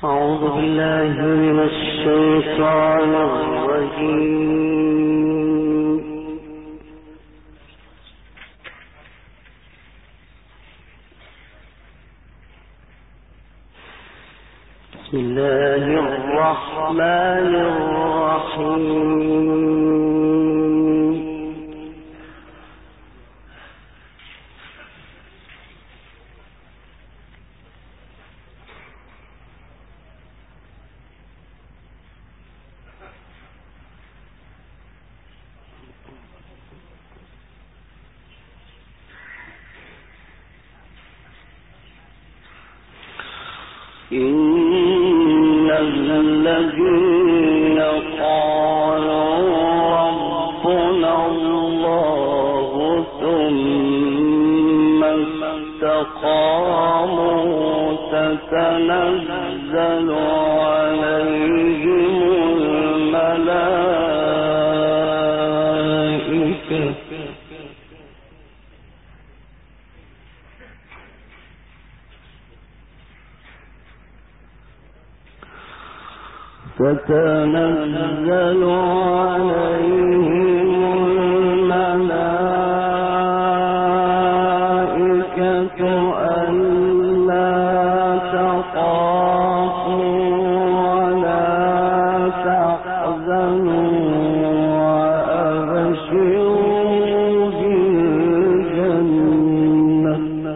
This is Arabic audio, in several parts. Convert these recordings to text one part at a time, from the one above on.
أعوذ بالله من الشيطان الرجيم. بسم الله الرحمن الرحيم. إن الذين قالوا ربنا الله ثم استقاموا تتنزل عليهم الملائكة تتنزل عليهم الملائكة ألا تخافوا ولا تحزنوا وأبشروا بالجنة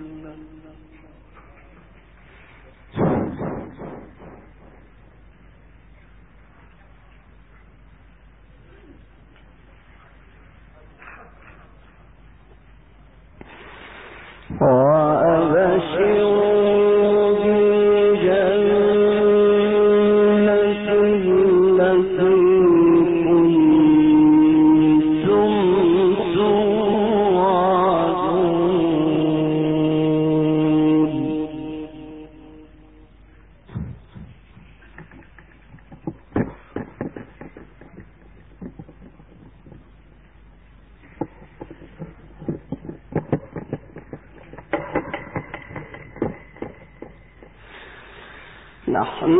نحن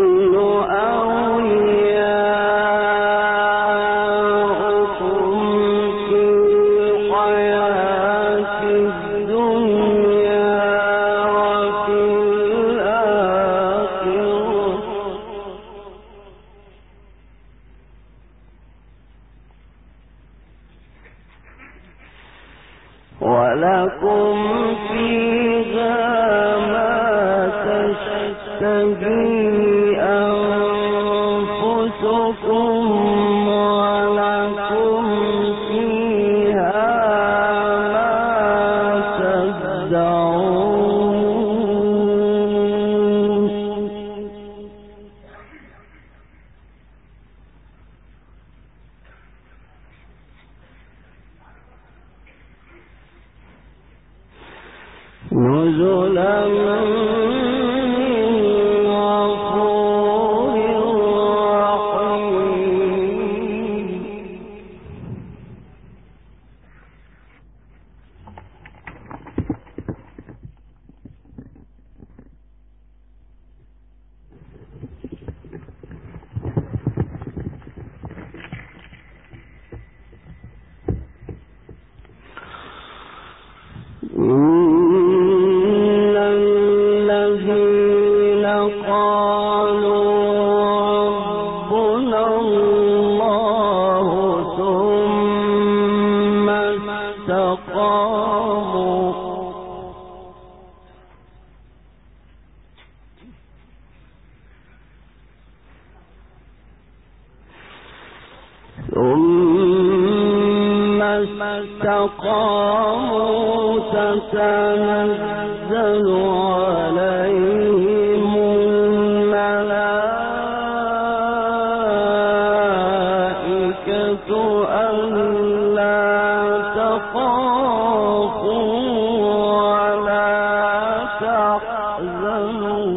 أولياؤكم في الحياة الدنيا وفي الآخرة ولكم فيها ما تشتهي أنفسكم ولكم فيها ما تدعون نزلا إن الذين قالوا ربنا الله ثم استقاموا تتنزل عليهم الملائكة ألا تخافوا ولا تحزنوا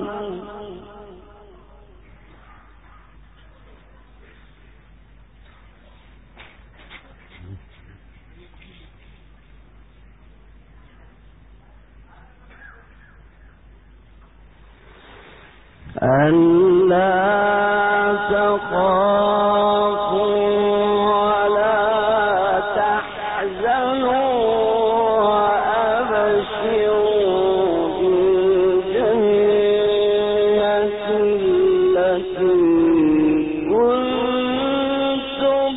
ألا تخافوا ولا تحزنوا وأبشروا بالجنة التي كنتم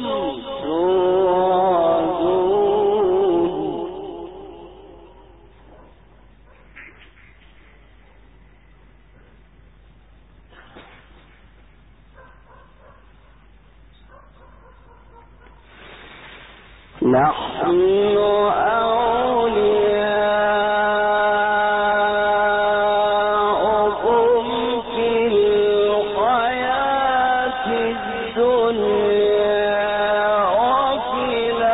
توعدون. نحن أولياؤكم في الحياة الدنيا وفي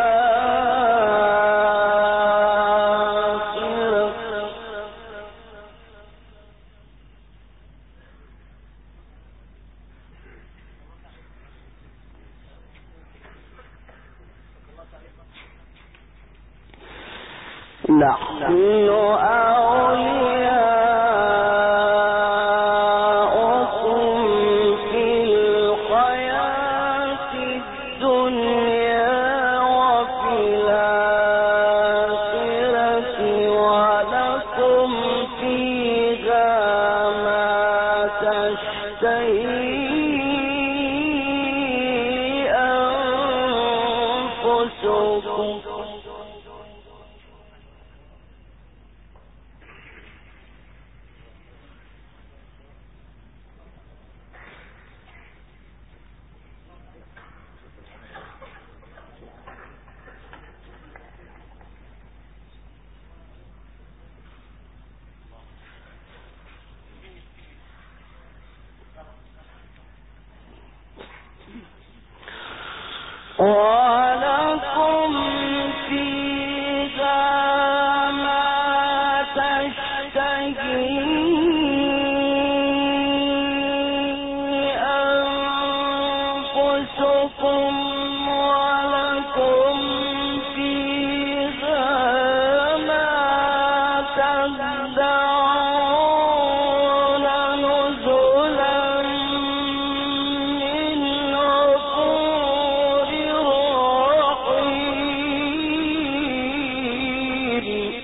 الآخرة نحن أولياؤكم في الحياة الدنيا وفي الآخرة ولكم فيها ما تشتهي أنفسكم ولكم فيها ما تشتهي أنفسكم ولكم فيها ما تدعون نزلا من غفور رحيم.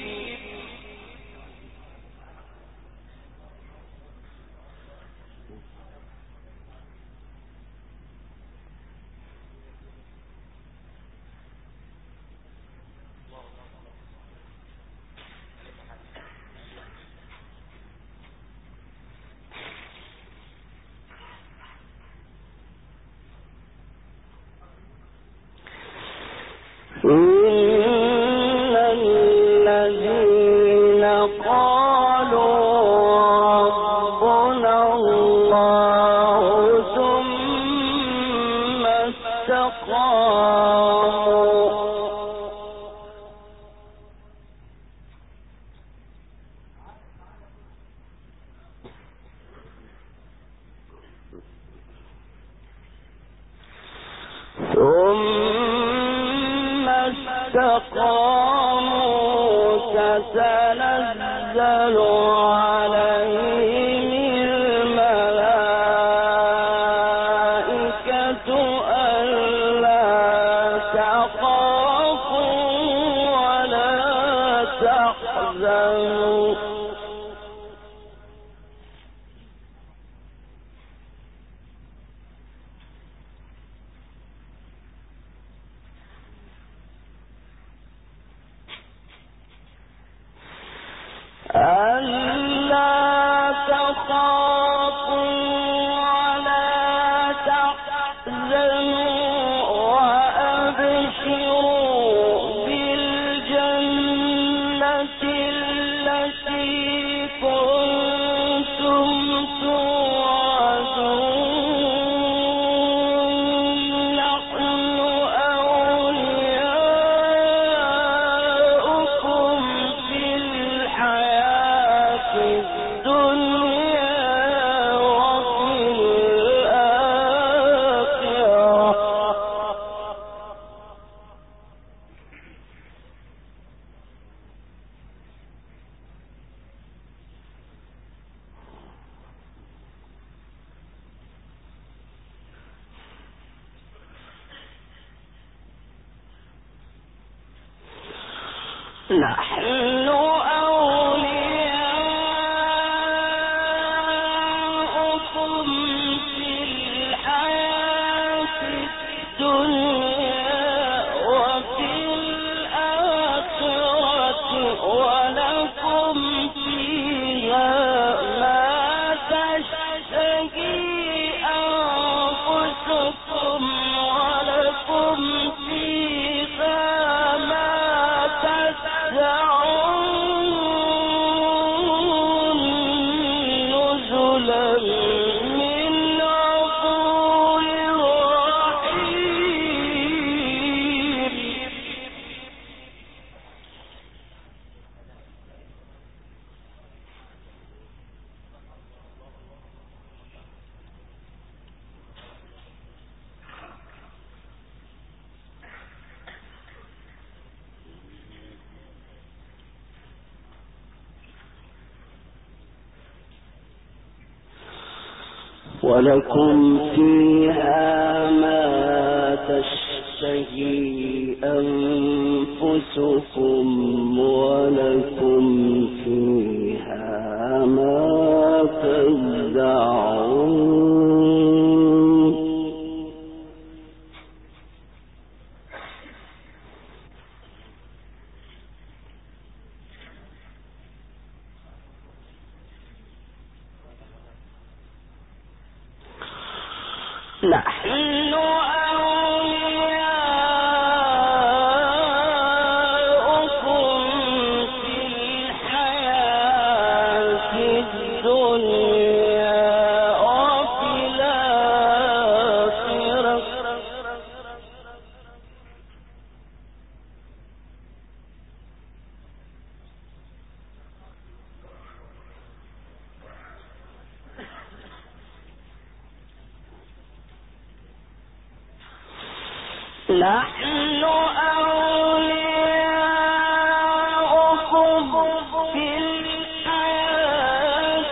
إن الذين قالوا ربنا الله ثم استقاموا تتنزل عليهم الملائكة ألا تخافوا ولا تحزنوا ألا تخافوا ولا تحزنوا وأبشروا بالجنة التي كنتم توعدون. نحن أولياؤكم في الحياة الدنيا وفي الآخرة نحن أولياؤكم في الحياة الدنيا وفي الآخرة ولكم فيها ما تشتهي أنفسكم ولكم فيها ما تدعون نزلا من غفور رحيم. ولكم فيها ما تشتهي أنفسكم ولكم فيها ما تدعون نحن أولياؤكم في الحياة الدنيا وفي الآخرة نحن أولياؤكم في الحياة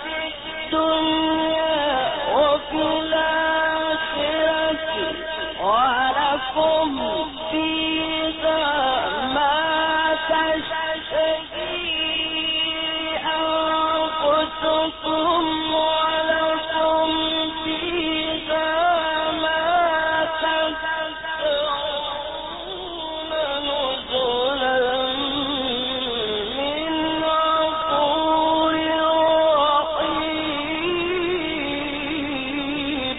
الدنيا وفي الآخرة ولكم فيها ما تشتهي أنفسكم ولكم فيها ما تدعون نزلا من غفور رحيم.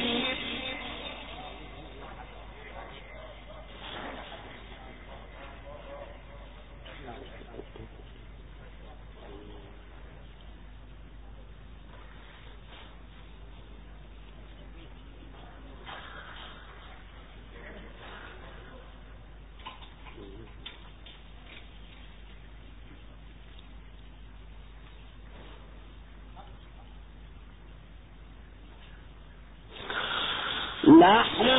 نحن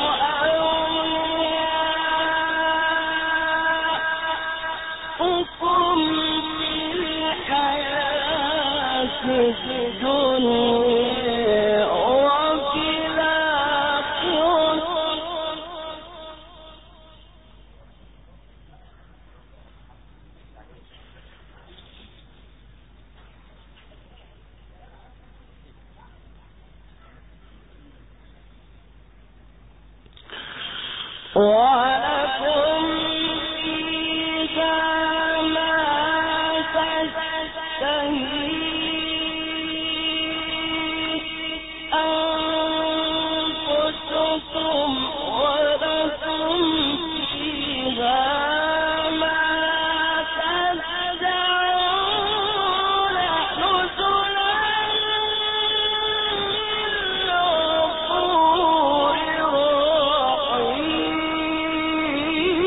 أولياؤكم في الحياة الدنيا وفي الآخرة ولكم فيها ما تشتهي أنفسكم ولكم فيها ما تدعون نزلا من غفور رحيم.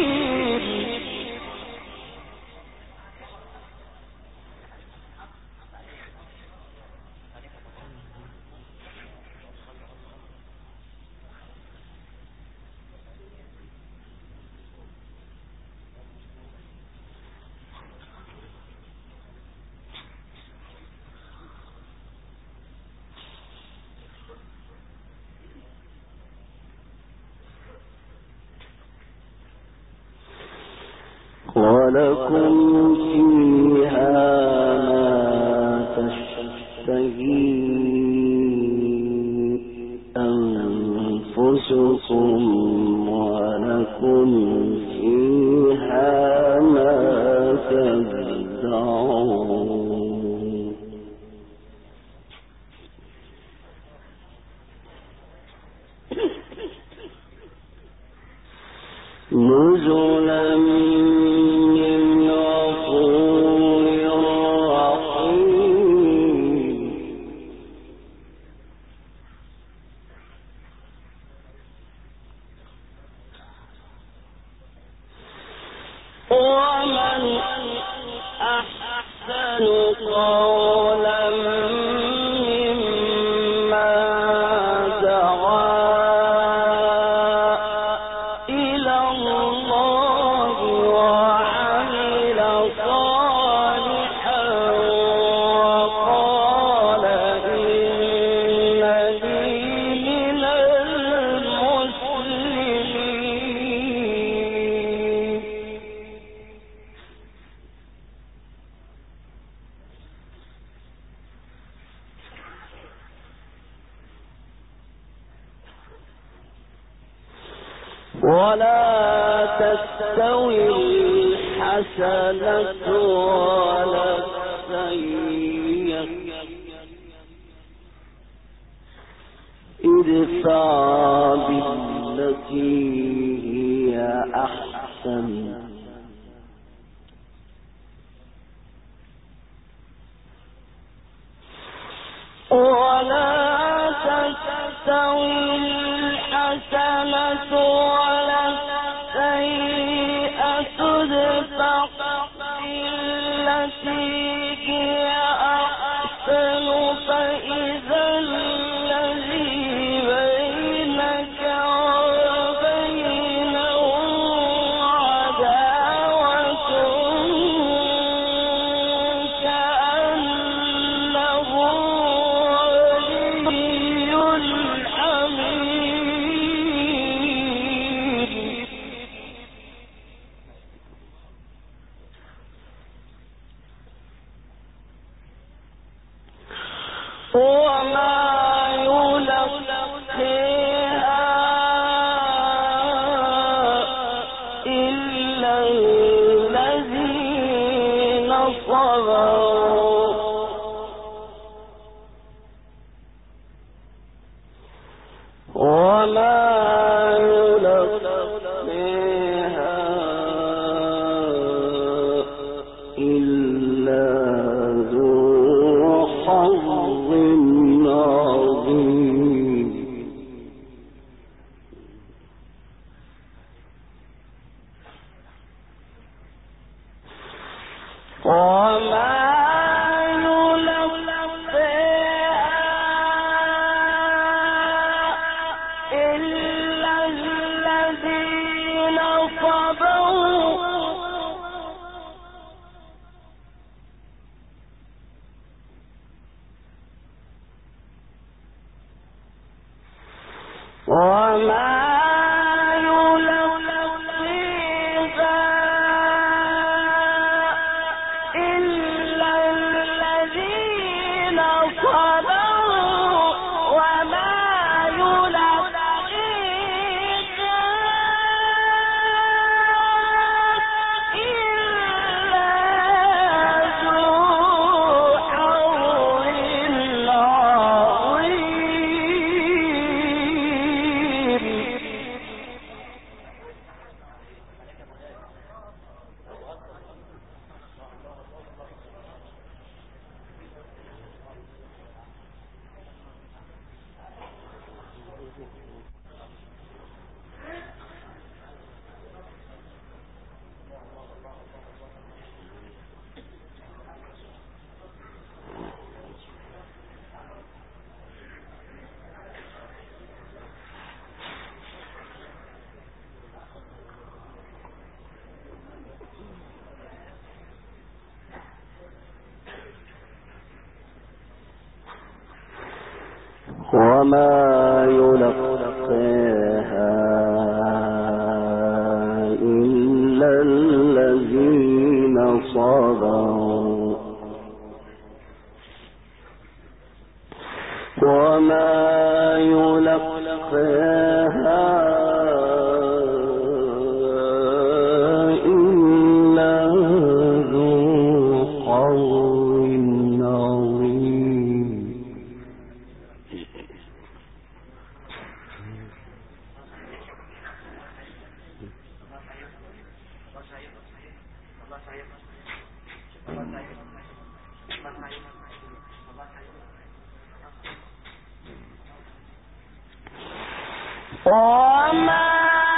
ولكم فيها ما تشتهي أنفسكم ولكم فيها ما تدعون نزلا من غفور رحيم ومن أحسن قولا ولا تستوي الحسنة ولا السيئة ادفع بالتي هي أحسن ولا تستوي الحسنة ولا السيئة ادفع بالتي هي أحسن فإذا الذي بينك وبينه عداوة كأنه ولي حميد وما يلقيها إلا الذين صبروا وما يلقيها إلا ذو حظ عظيم وما إلا الذين صبروا وما يلقيها إلا الذين صبروا وما يلقيها إلا ذو حظ وما يلقيها إلا الذين صبروا وما يلقاها إلا ذو حظ عظيم. وما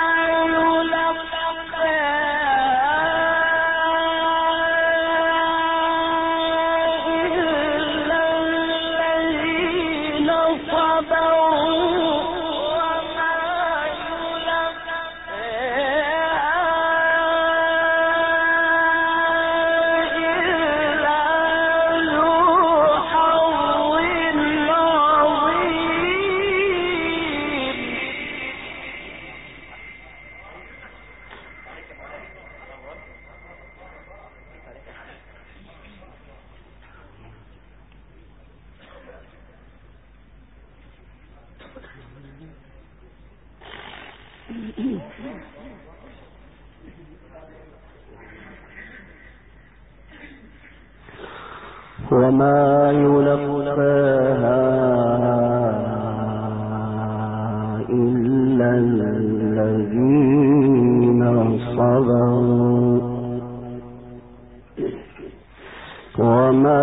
يلقاها إلا الذين صبروا وما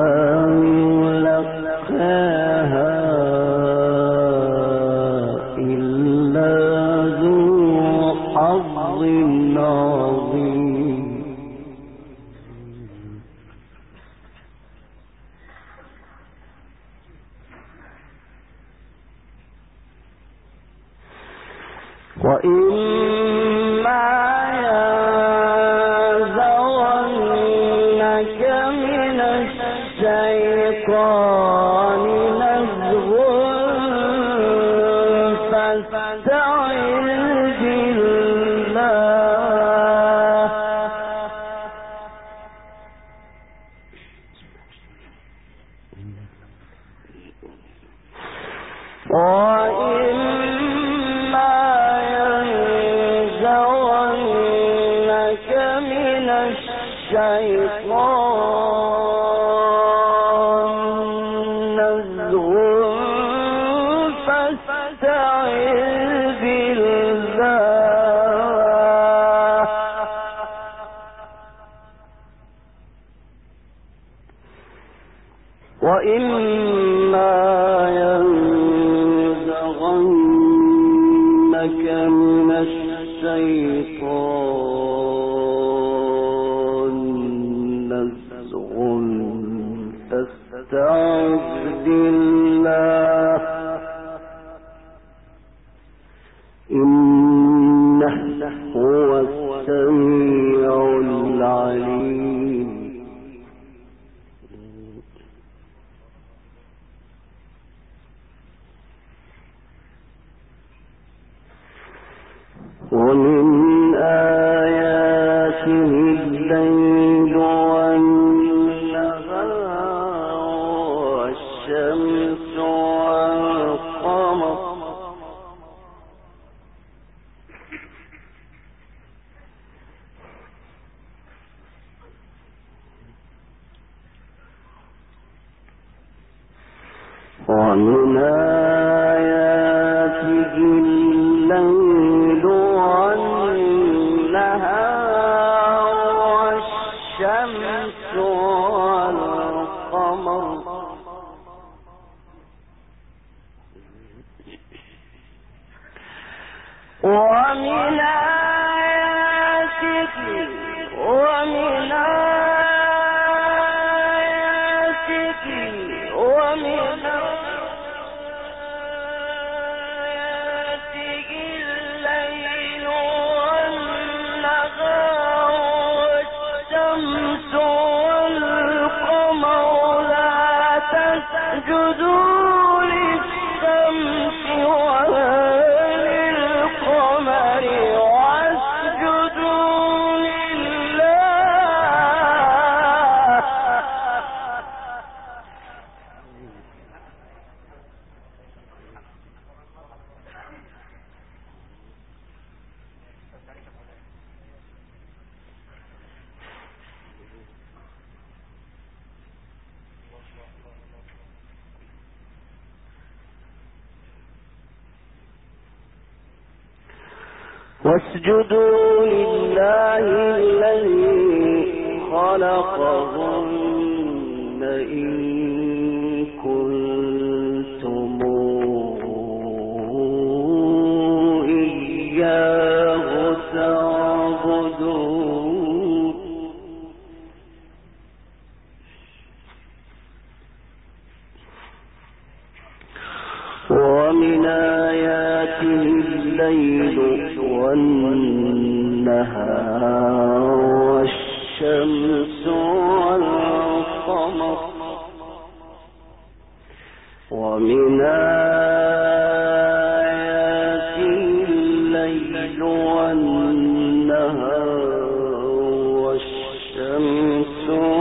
يلقاها إلا ذو حظ عظيم. وإما ينزغنك من الشيطان نزغ فاستعذ بالله وإما ينزغنك من الشيطان نزغ فاستعذ بالله إنه هو السميع العليم. ومن آياته الليل والنهار والشمس والقمر ومن آياته الليل والنهار والشمس والقمر ومن آياته واسجدوا لله الذي خلقهن إن كنتم إياه تعبدون ومن آياته الليل والنهار والشمس والقمر ومن آياته الليل والنهار والشمس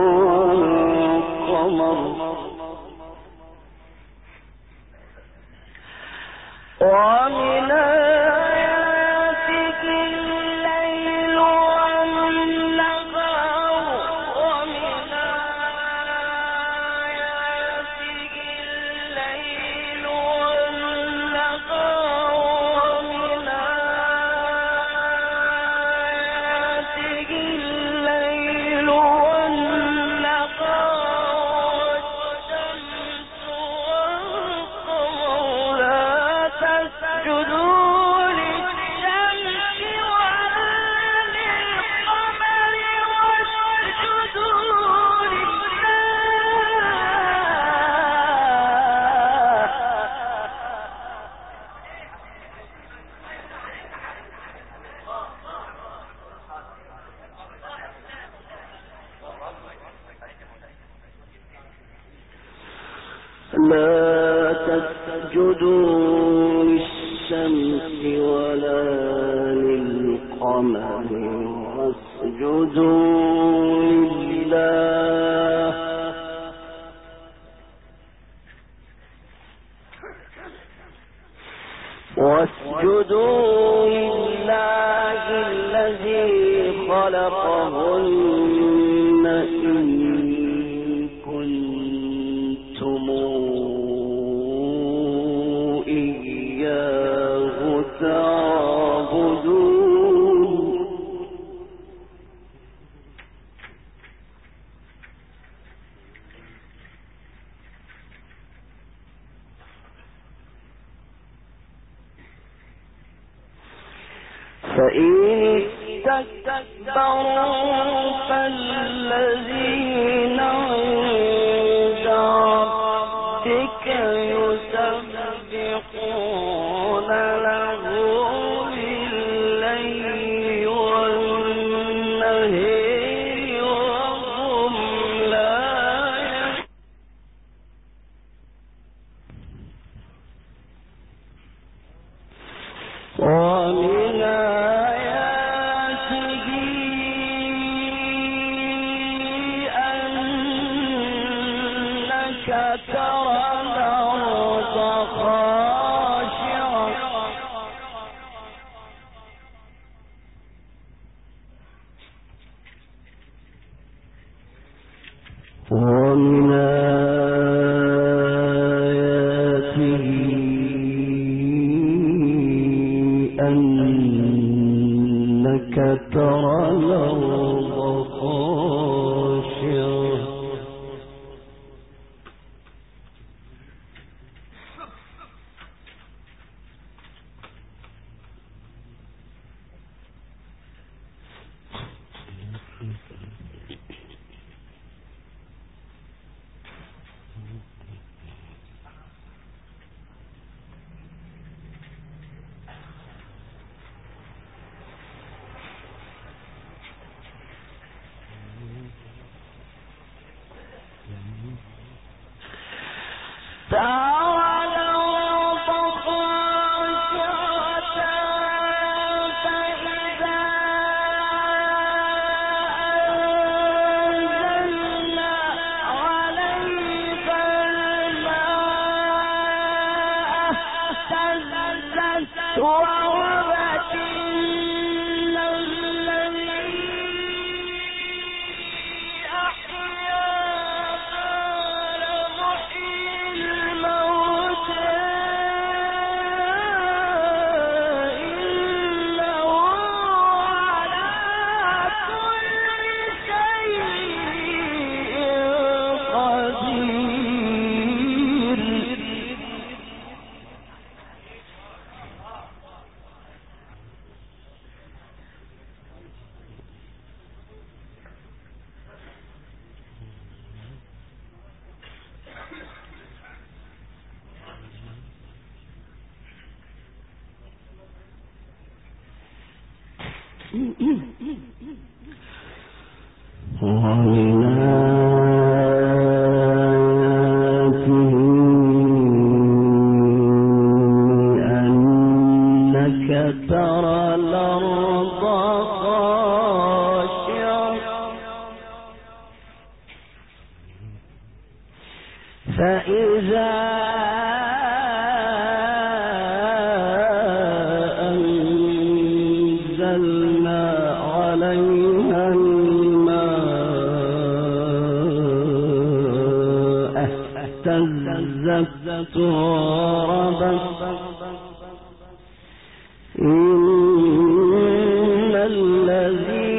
والقمر ومن آياته الليل والنهار ومن آياته الليل والنهار ومن آياته الليل والنهار والشمس والقمر تسجدوا للشمس ولا للقمر واسجدوا لا تسجدوا للشمس ولا للقمر واسجدوا لله الذي خلقهن إن كنتم إياه تعبدون فإن استكبروا فالذين عند ربك يسبحون له بالليل والنهار وهم لا ومن آياته أنك ترى الأرض خاشعة ومن آياته أنك ترى الأرض خاشعة اهتزت وربت إن الذي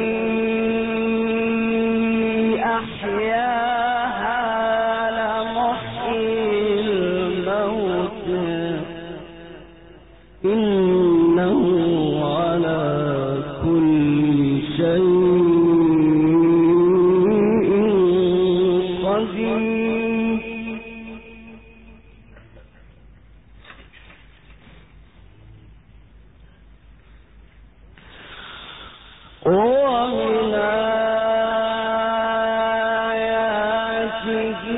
أحياها لمحيي الموت إنه على كل شيء قدير. ومن آياته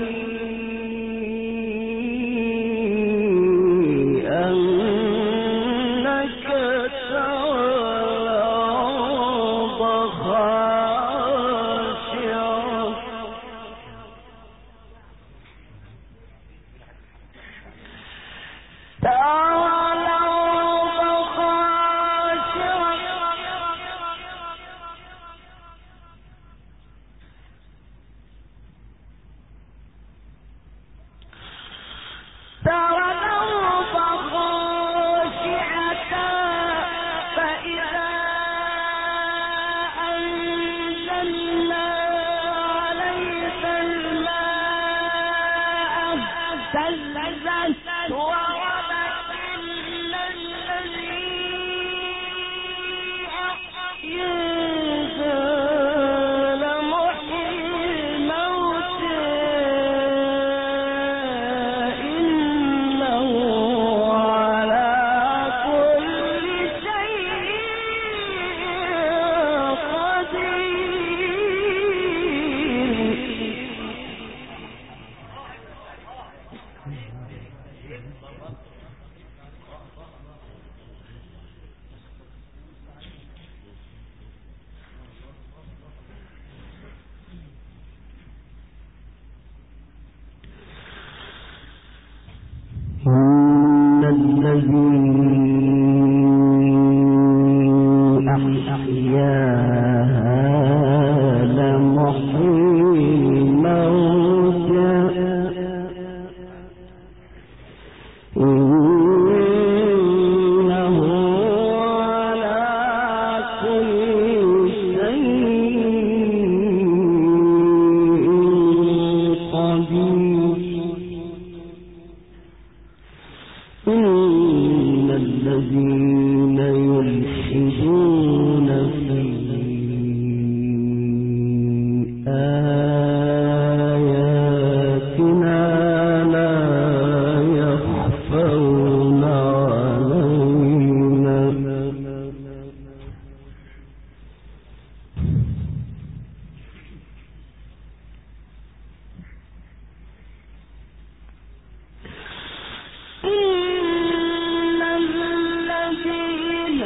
أنك ترى الأرض خاشعة ترى الأرض خاشعة فإذا أنزلنا عليها الماء اهتزت وربت إن الذي أحياها لمحيي الموت إنه على كل شيء إن الذي أحياها لمحيي الموت إنه على كل شيء قدير. إن الذين يلحدون في آياتنا لا يخفون علينا إن الذين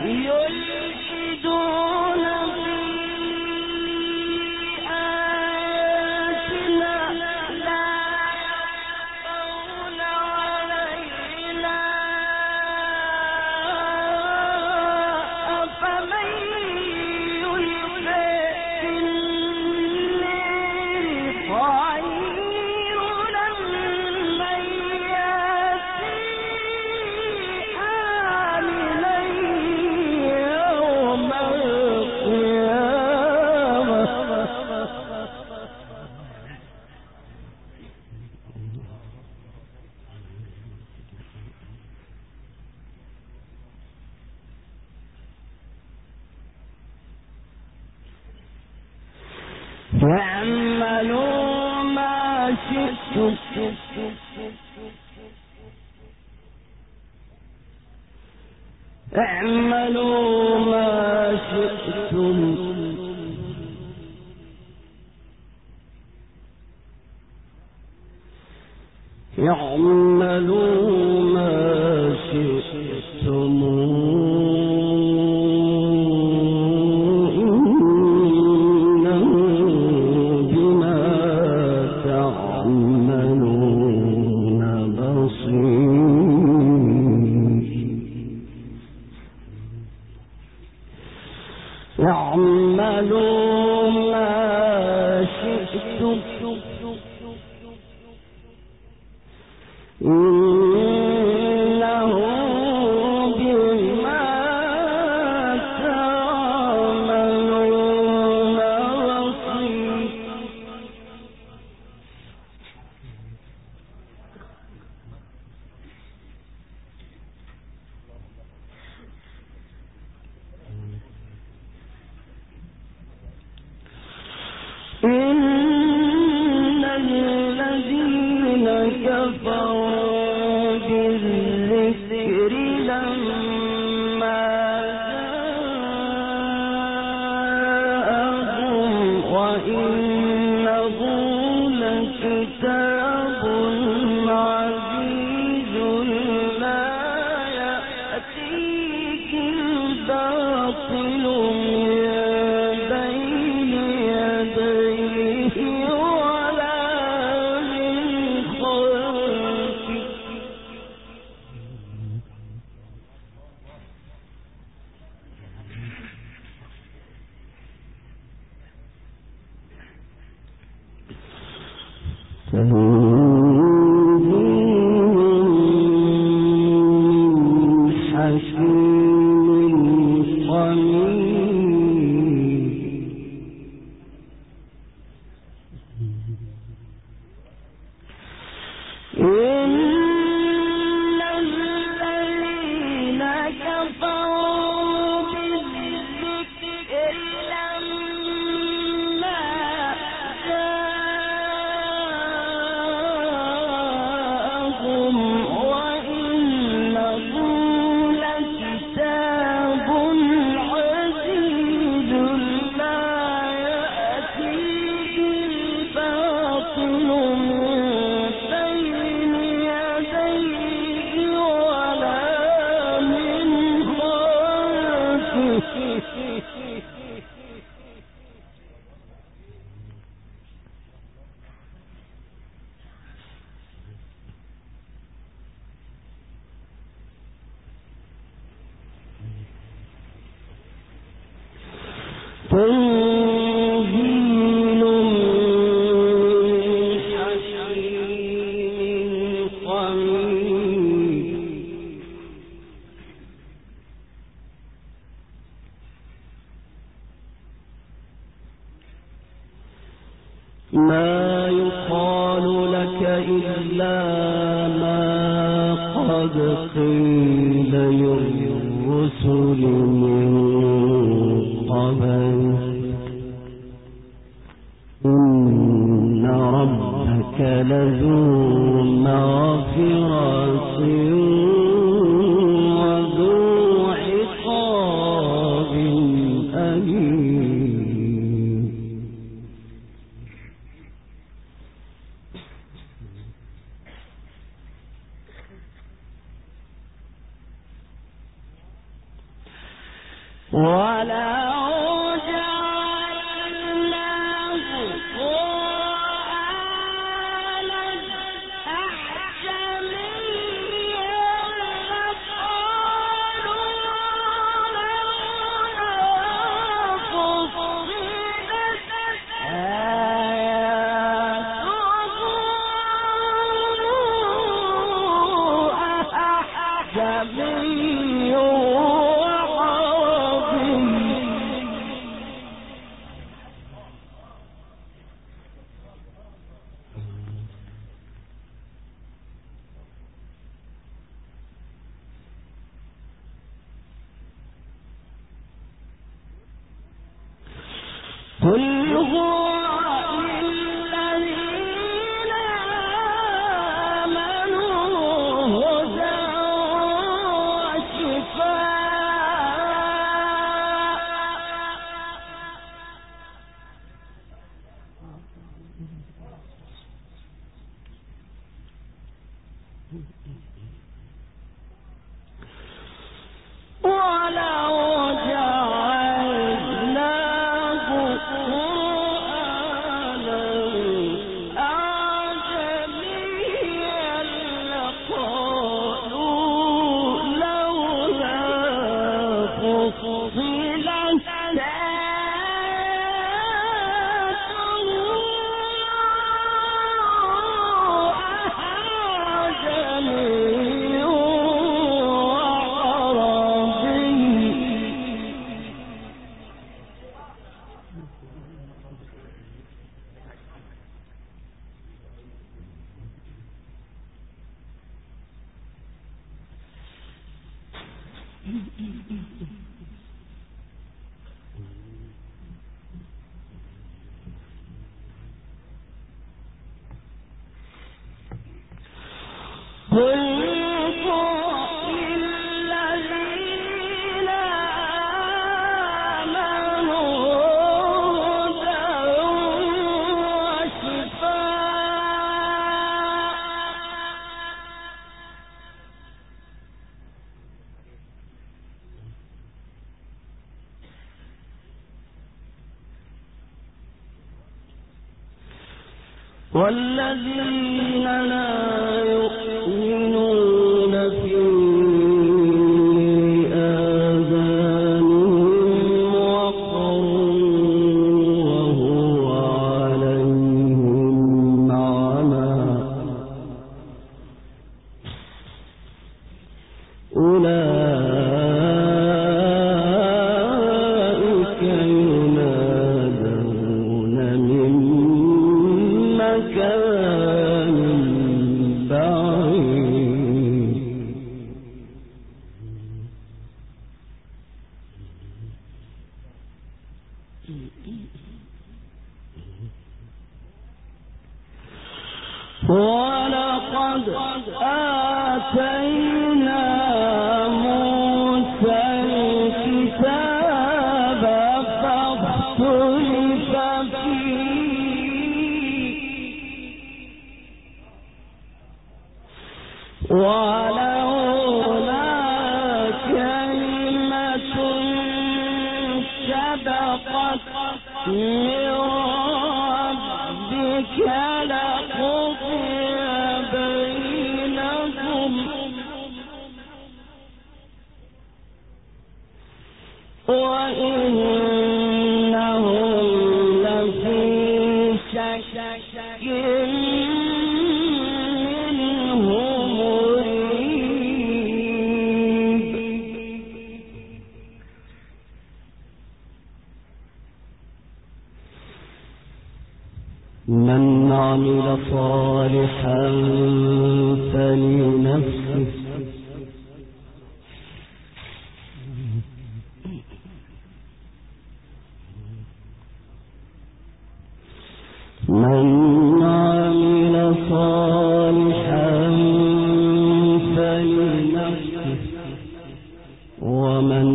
يلحدون في آياتنا لا يخفون علينا أفمن يلقى في النار خير من يأتي آمنا يوم القيامة. فاعملوا ما شئتم اعملوا ما اعملوا ما شئتم إنه بما تعملون بصير اعملوا ما شئتم إنه بما تعملون بصير إن الذين كفروا بالذكر لما جاءهم وإنه لكتاب عزيز لا يأتيه الباطل تنزيل من حكيم حميد ما يقال لك إلا ما قد قيل للرسل من قبل إن ربك لذو مغفرة وذو عقاب أليم ولا قل هو للذين آمنوا هدى وشفاء والذين لا يؤمنون في آذانهم وقر وهو عليهم عمى أولئك ينادون من مكان بعيد ولقد آتينا موسى الكتاب فاختلف فيه ولولا كلمة سبقت من ربك لقضي بينهم وإنهم لفي شك منه مريب من عمل صالحا فلنفسه من عمل صالحا فلنفسه ومن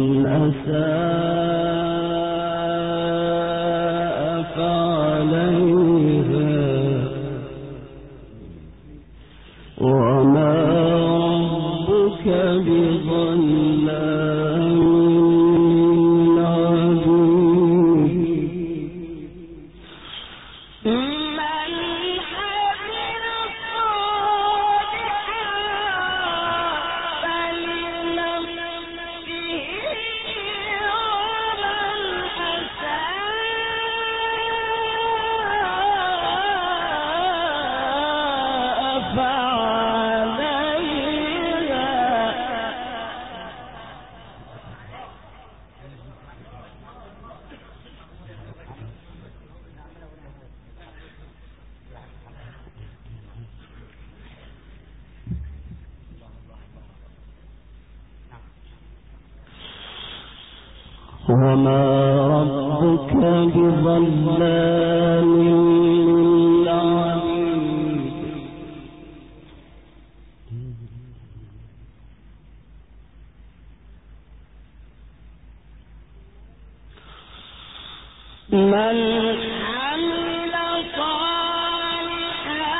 أساء فعليها وما ربك بظلام وما ربك بظلام للعبيد من عمل صالحا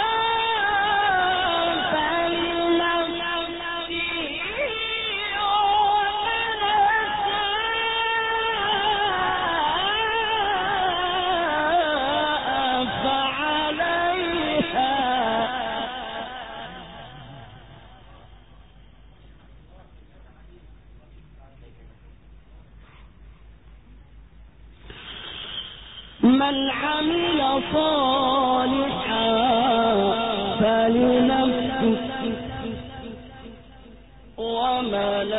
من عمل صالحا فلنفسه ومن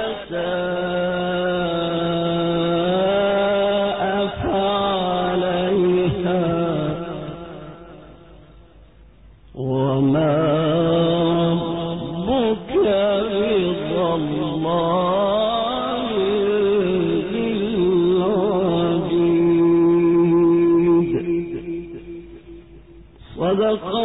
أساء فعليها وما ربك بظلام خلق